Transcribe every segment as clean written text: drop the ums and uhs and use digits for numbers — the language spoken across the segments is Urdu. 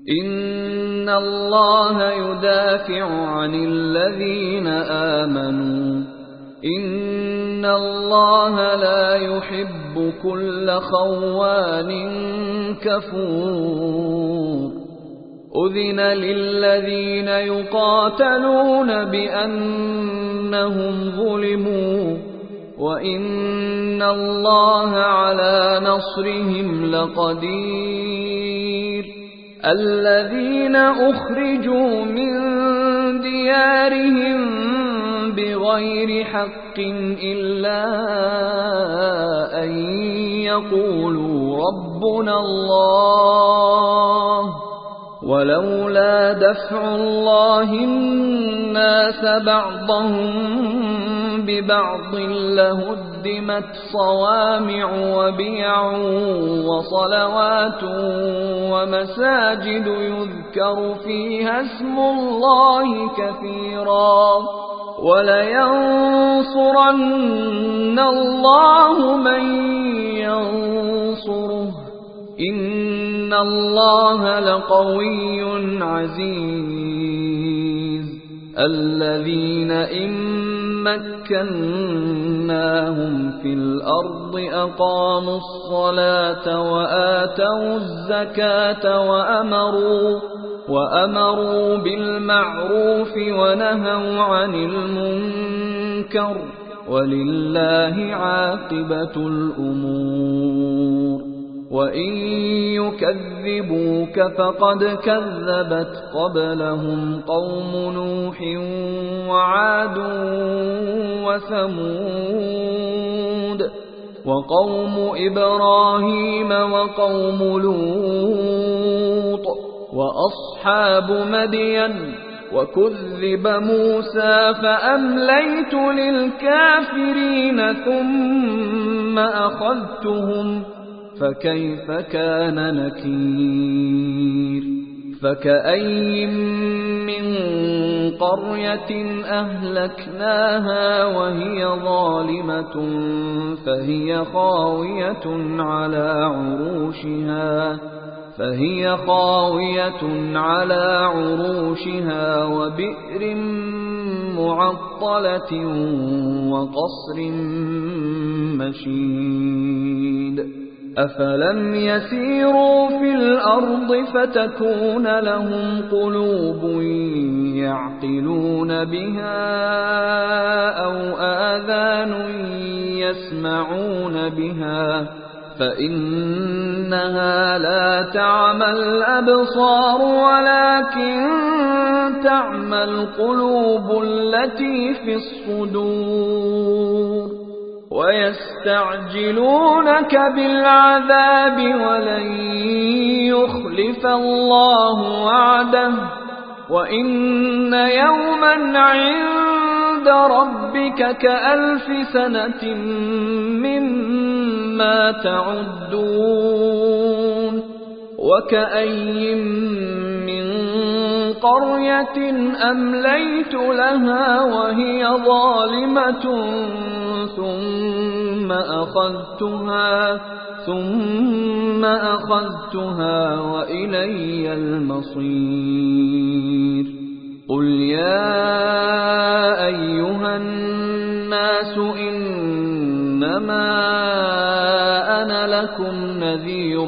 إن الله يدافع عن الذين آمنوا إن الله لا يحب كل خوان كفور أذن للذين يقاتلون بأنهم ظلموا وإن الله على نصرهم لقدير الذين أخرجوا من ديارهم بغير حق إلا أن يقولوا ربنا الله ولولا دفع الله الناس بعضهم ببعض لهدمت صوامع وبيع وصلوات ومساجد يذكر فيها اسم الله كثيرا ولينصرن الله من ينصره إن الله لقوي عزيز الذين إن مكناهم في الأرض أقاموا الصلاة وآتوا الزكاة وأمروا بالمعروف ونهوا عن المنكر ولله عاقبة الأمور وإن يكذبوك فقد كذبت قبلهم قوم نوح وعاد وثمود وقوم إبراهيم وقوم لوط وأصحاب مدين وكذب موسى فأمليت للكافرين ثم أخذتهم فكيف كان نكير فكأي من قرية أهلكناها وهي ظالمة فهي خاوية على عروشها وبئر معطلة وقصر مشيد أفلم يسيروا في الأرض فتكون لهم قلوب يعقلون بها أو آذان يسمعون بها فإنها لا تعمى الأبصار ولكن تعمى القلوب التي في الصدور ويستعجلونك بالعذاب ولن يخلف الله وعده وإن يوما عند ربك كألف سنة مما تعدون وكأي من قرية أمليت لها وهي ظالمة ثم أخذتها وإلي المصير قل يا أيها الناس إنما أنا لكم نذير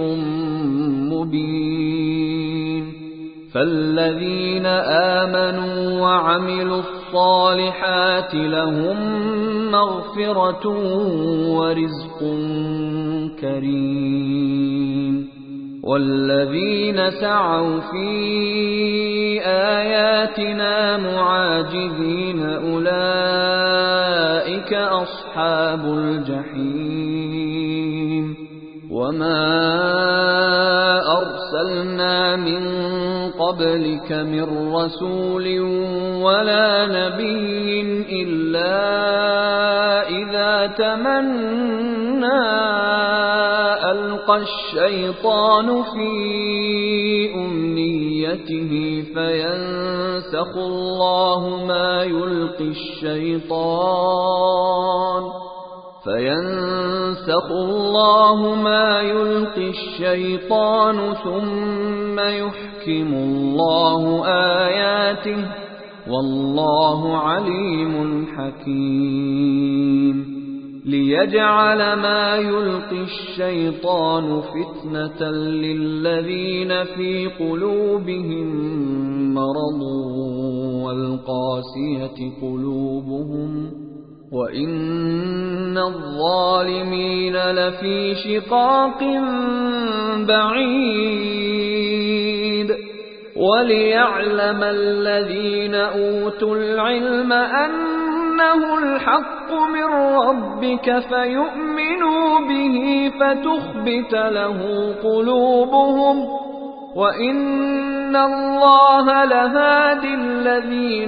مبين فالذين آمنوا وعملوا الصالحات لهم مغفرة ورزق كريم والذين سعوا في آياتنا معاجزين أولئك أصحاب الجحيم وما أرسلنا من قبلك من رسول ولا نبي إلا إذا تمنى ألقى الشيطان في أمنيته فينسخ الله ما يلقي الشيطان ثم يحكم ليحكم الله آياته والله عليم حكيم ليجعل ما يلقي الشيطان فتنة للذين في قلوبهم مرض والقاسية قلوبهم وإن الظالمين لفي شقاق بعيد وليعلم الذين أوتوا العلم أنه الحق من ربك فيؤمنوا به فتخبت له قلوبهم وإن الله لهادي الذين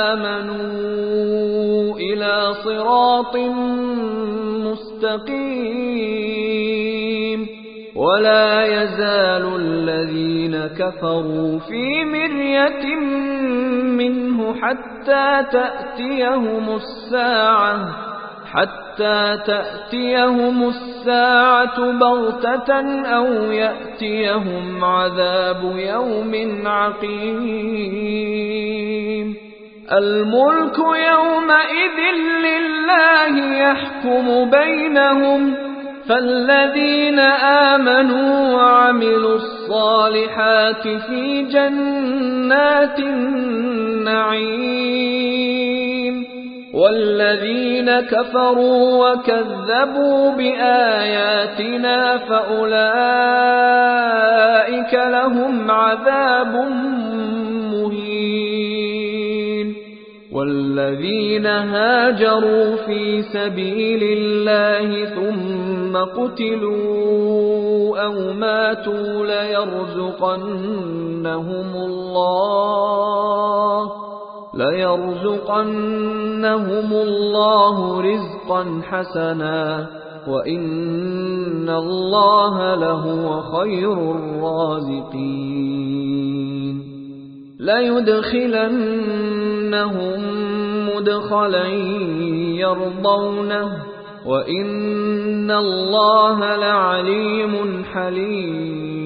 آمنوا إلى صراط مستقيم ولا يزال الذين كفروا في مرية منه حتى تأتيهم الساعة بغتة أو يأتيهم عذاب يوم عقيم الملك يومئذ لله يحكم بينهم فالذين آمنوا وعملوا الصالحات في جنات النعيم والذين كفروا وكذبوا بآياتنا فأولئك لهم عذاب مهين والذين هاجروا في سبيل الله ثم قتلوا أو ماتوا ليرزقنهم الله رزقا حسنا وإن الله لهو خير الرازقين ليدخلنهم مدخلا يرضونه وإن الله لعليم حليم